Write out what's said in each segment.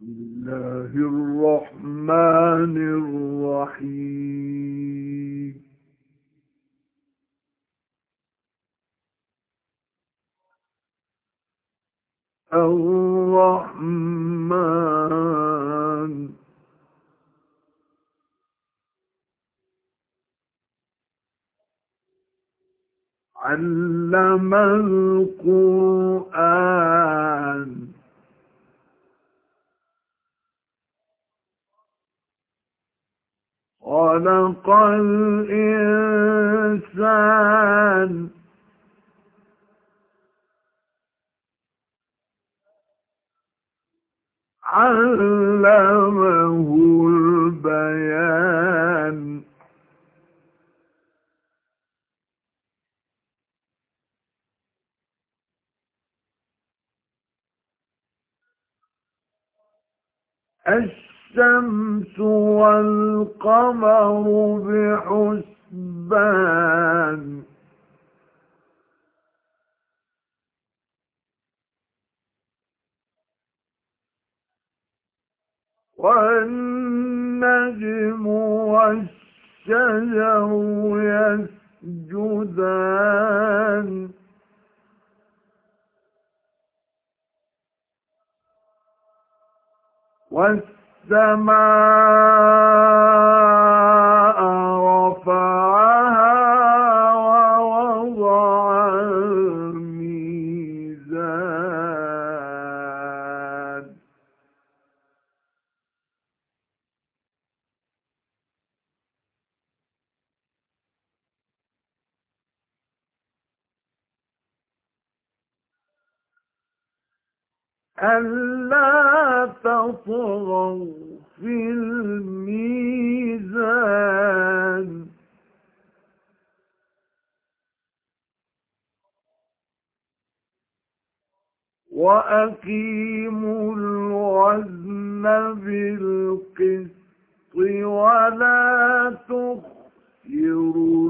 الله الرحمن الرحيم. الرحمن علم القرآن خلق الإنسان علمه البيان الشمس والقمر بحسبان والنجم والشجر يسجدان والسماء رفعها ووضع الميزان ألا تطغوا في الميزان وأقيموا الوزن بالقسط ولا تخسروا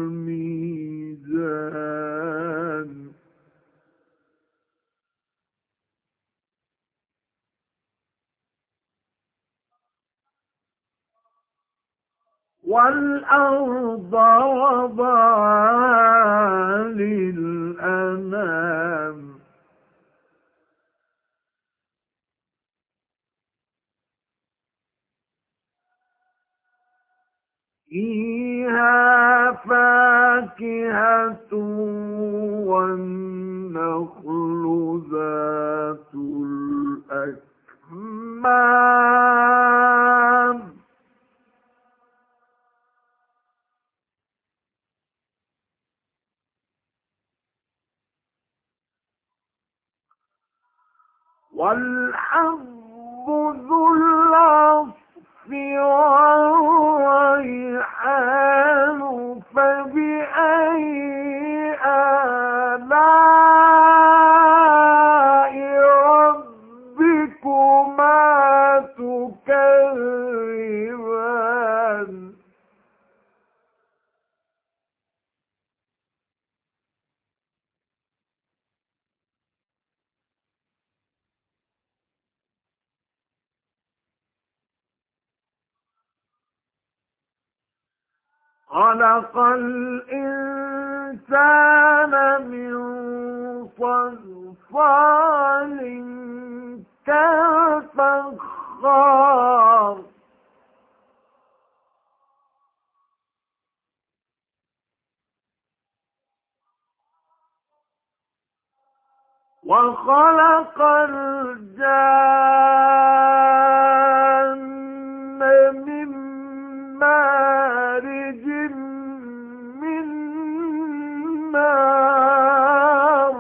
الميزان والأرض وضعها للأنام فيها فاكهة والنخل ذات الأكمام والحب ذو العصف والريحان فبأي آلاء ربكما تكذبان خلق الإنسان من صلصال كالفخار وخلق الجان من مارج من نار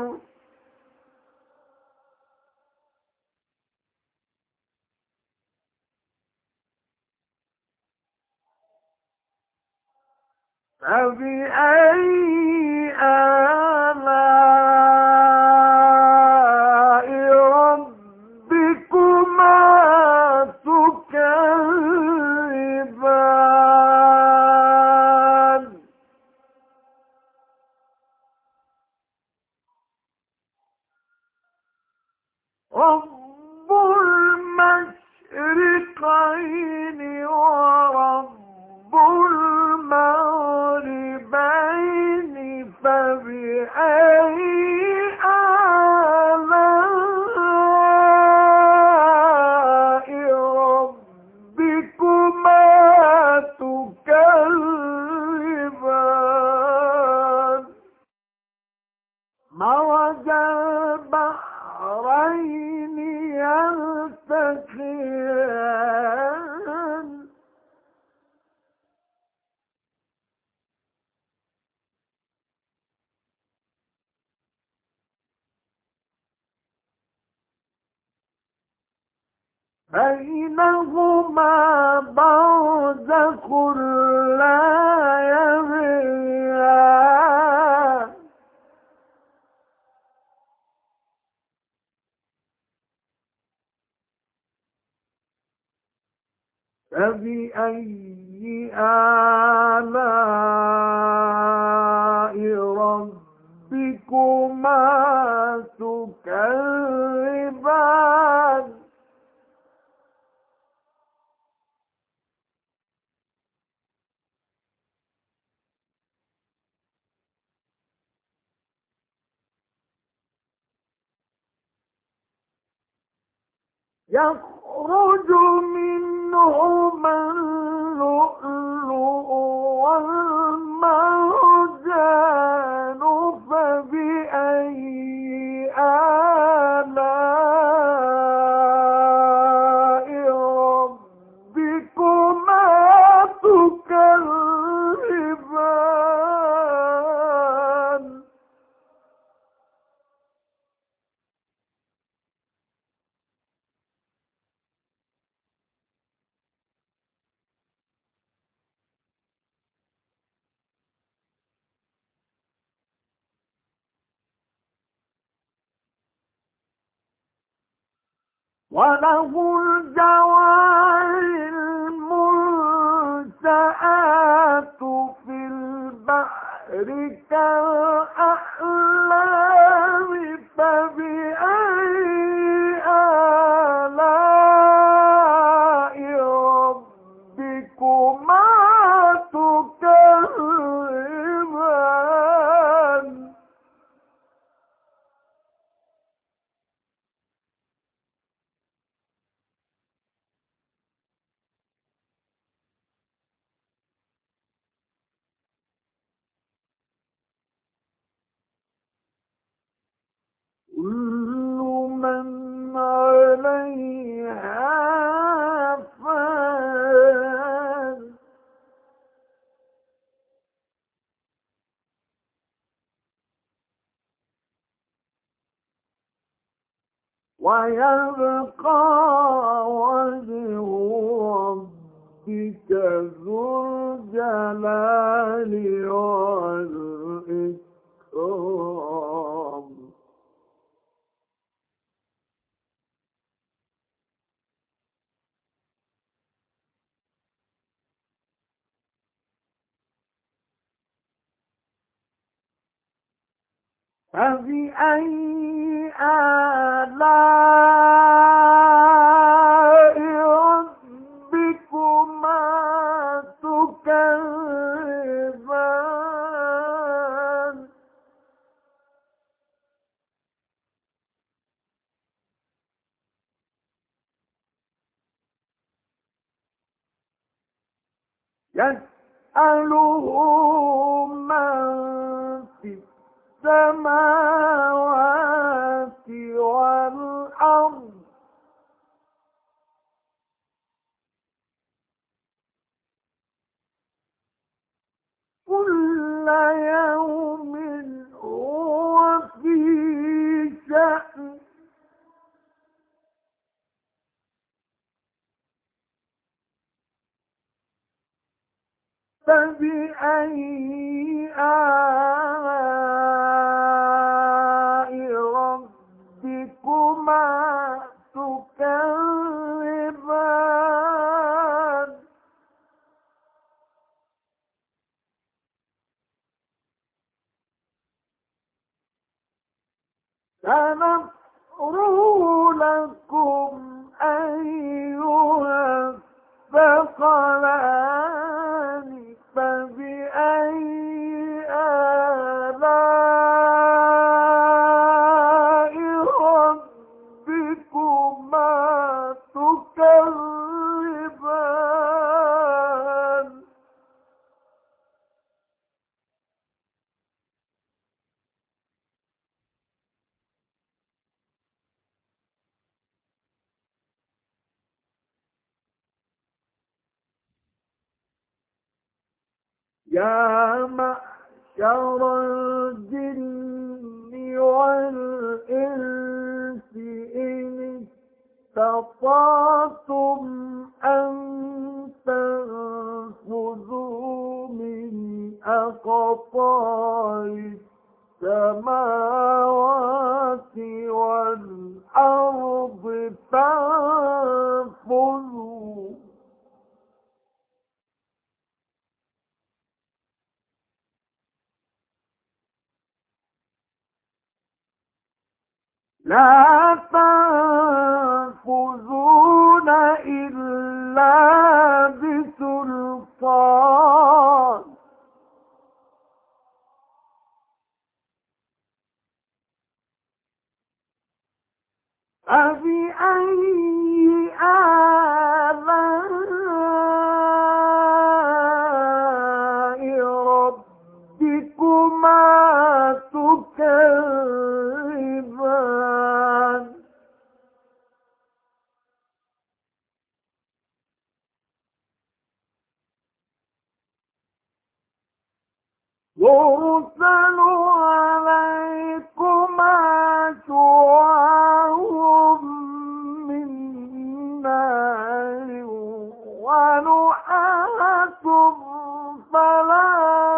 فبأي آلاء ربكما تكذبان رب المشرقين ورب المغربين فبأي آلاء ربكما تكذبان مرج البحرين يلتقيان بينهما برزخ لا يبغيان فبأي آلاء ربكما تكذبان يخرج منهما اللؤلؤ والمرجان فبأي آلاء ربكما تكذبان وله الجوار المنشآت في البحر كالأعلام فبأي آلاء ربكما تكذبان كل من عليها فان ويبقى وجه ربك ذو الجلال والإكرام فبأي آلاء ربكما تكذبان يسأله من في السماوات والأرض كل يوم هو في شأن فبأي آلاء ربكما تكذبان سنفرغ لكم أيها يا معشر الجن والإنس إن استطعتم أن تنفذوا من أقطار السماوات والأرض فانفذوا لا تنفذون إلا بسلطان فبأي آلاء ربكما تكذبان يرسل عليكما شواظ من نار ونحاس فلا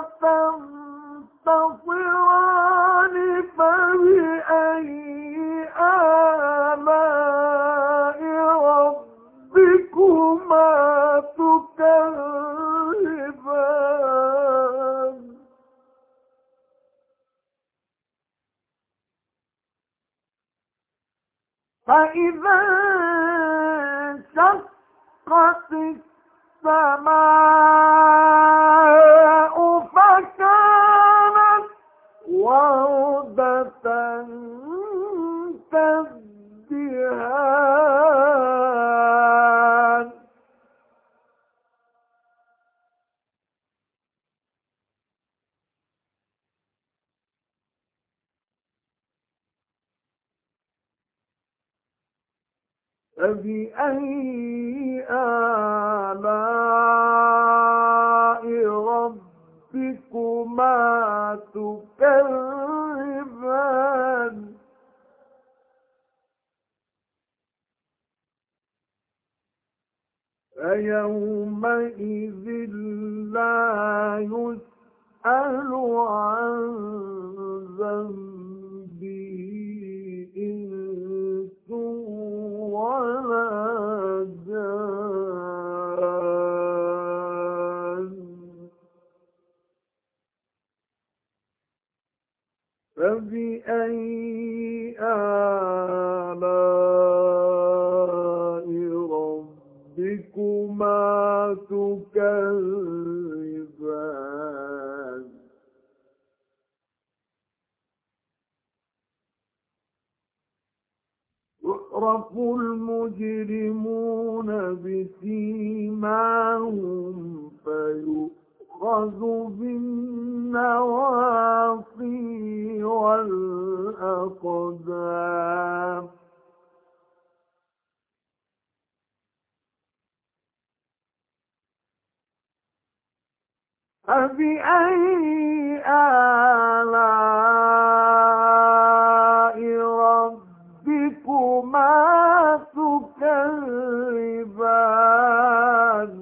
تنتصران فبأي آلاء ربكما تكذبان فإذا انشقت السماء فكانت وردة كالدهان فبأي آلاء ربكما تكذبان فيومئذ لا يسأل عن ذنبه إنس ولا جان فبأي آلاء ربكما تكذبان يعرف المجرمون بسيماهم فيؤخذ بالنواصي والأقدام فبأي آلاء ربكما تكذبان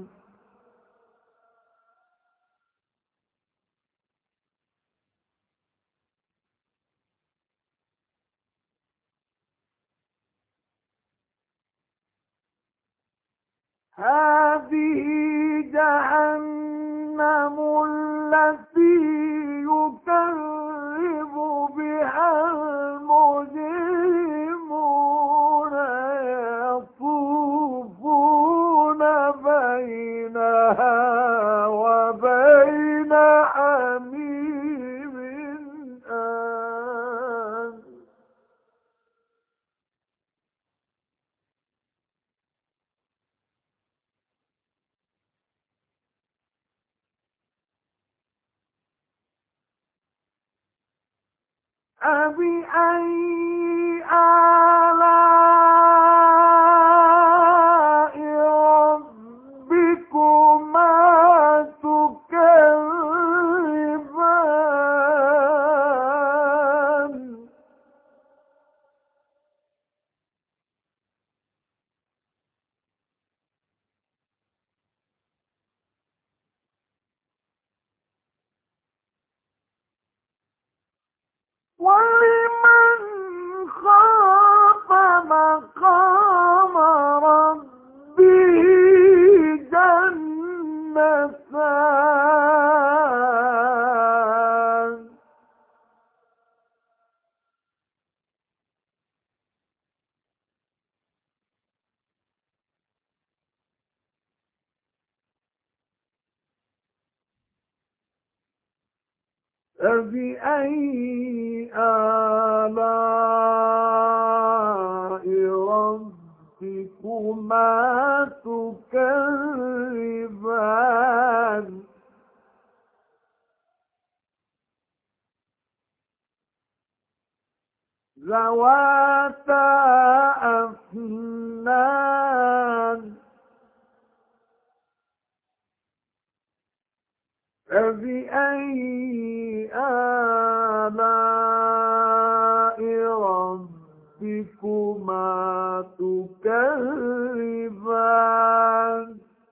هذه جهنم التي يكذب بها المجرمون يطوفون بينها وبين حميم آن فبأي آلاء ربكما تكذبان فبأي آلاء ربكما تكذبان ذواتا أفنان فبأي آلاء ربكما تكذبان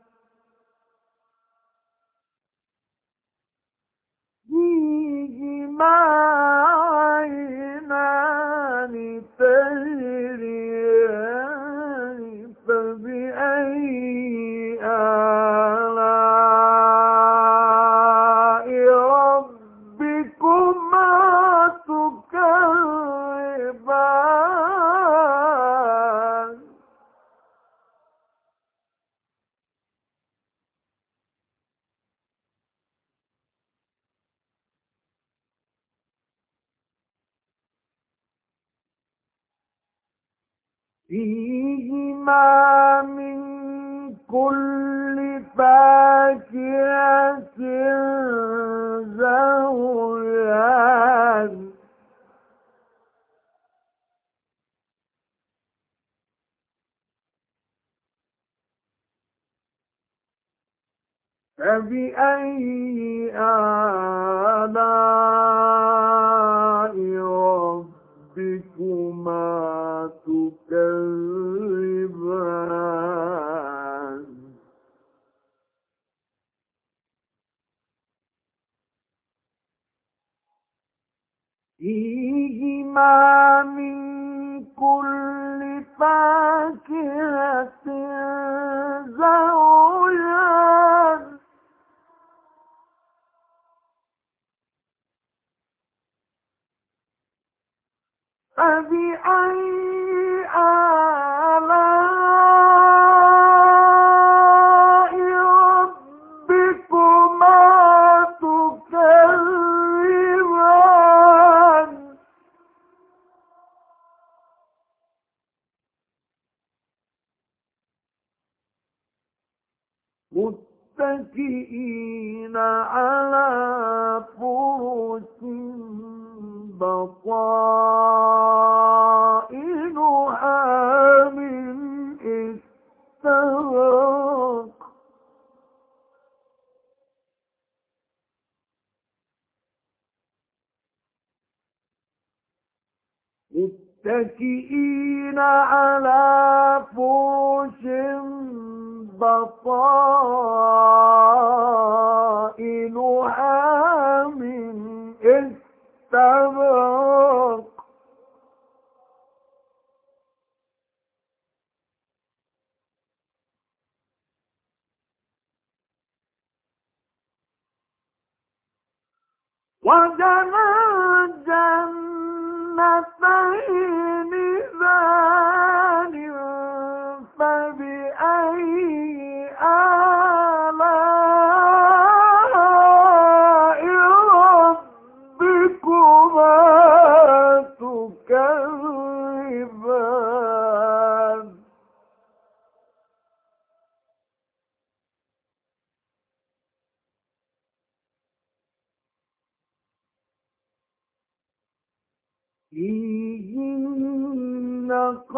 فيهما عينان تجريان فبأي آلاء ربكما تكذبان فيهما من كل فاكهة زوجان فبأي آلاء ربكما تكذبان فيهما من كل فاكهة زوجان فبأي آلاء ربكما تكذبان متكئين على فرش بطائنها من استبرق متكئين على فرش بطائنها من استبرق وجنى الجنتين دان فبأي آلاء ربكما تكذبان فيهن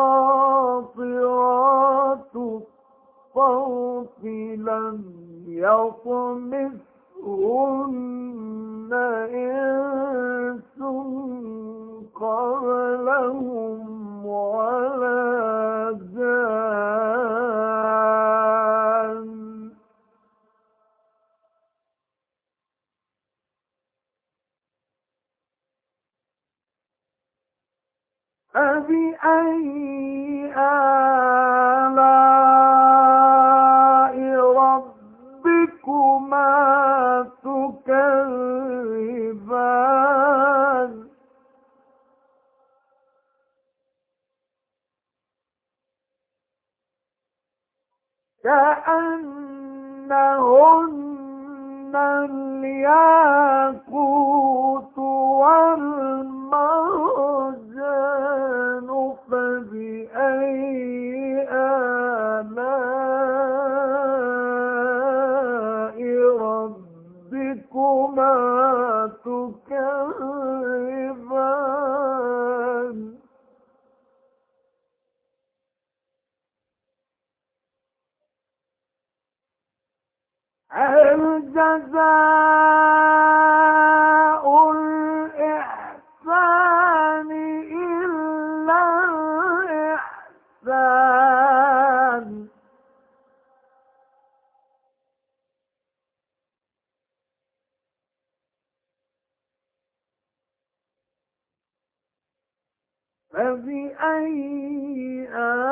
قاصرات الطرف لم يطمثهن إنس قبلهم ولا جان فبأي آلاء ربكما تكذبان كأنهن الياقوت والمرجان فبأي آلاء ربكما تكذبان هل جزاء الإحسان إلا الإحسان فبأي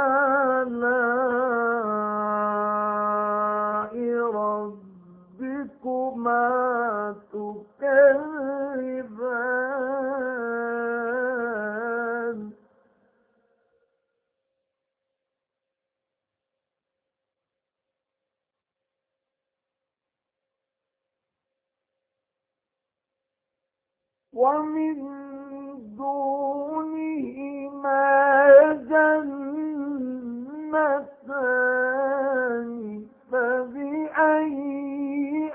آلاء ربكما تكذبان ومن دونهما جنتان فبأي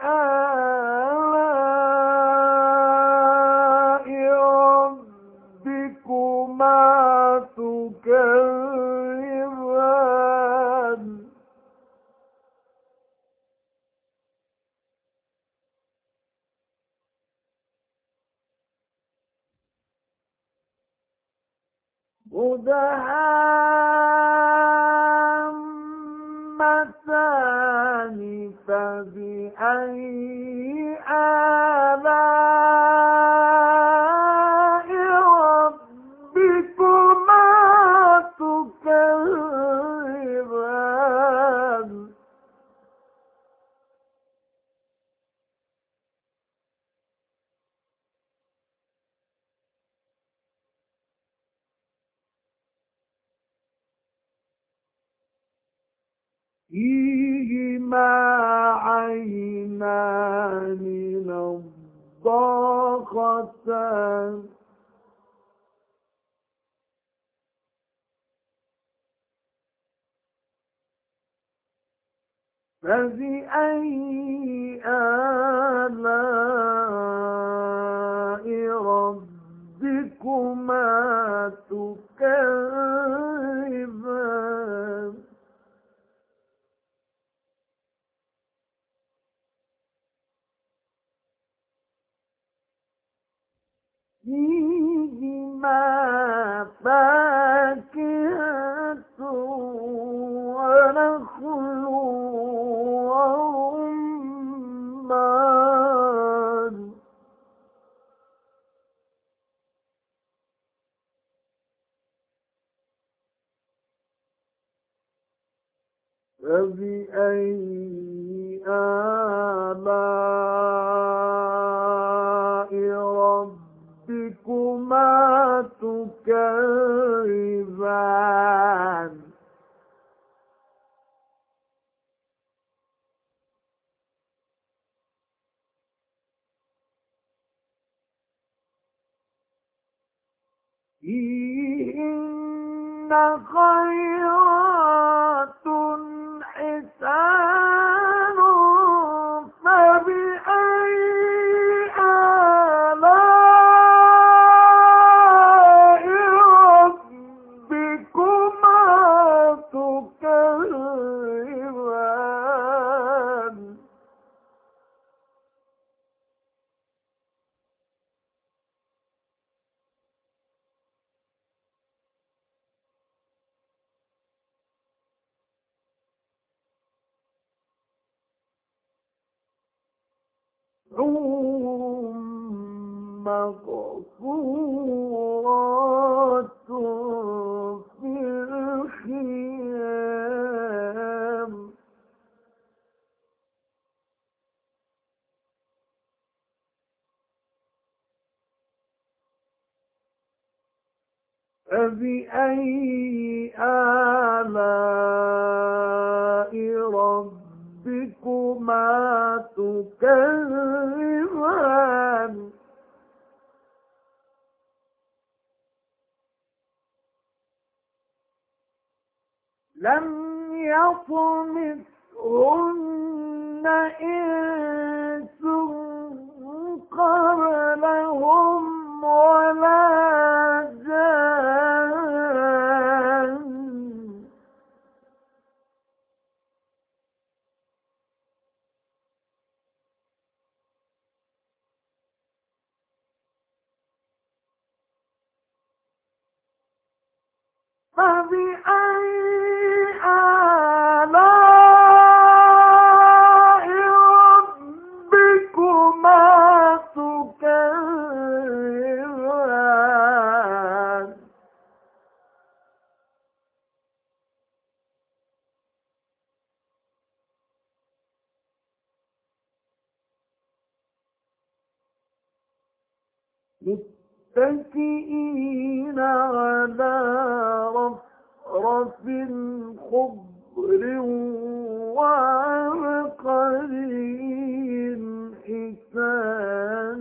آلاء ربكما تكذبان مدهامتان فبأي آلاء ربكما تكذبان فيهما عينان نضاختان فبأي آلاء ربكما تكذبان فيهما فاكهة ونخل ورمان فبأي آلاء ربكما تكذبان فيهن خيرات حسان فبأي آلاء ربكما تكذبان حور مقصورات في الخيام فبأي آلاء ربكما تكذبان لم يطمثهن إنس قبلهم ولا جان فبأي آلاء ربكما تكذبان متكئين على رفرف خضر وعبقري حسان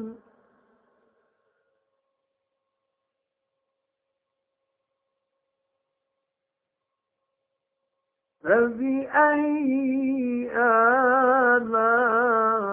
فبأي آلاء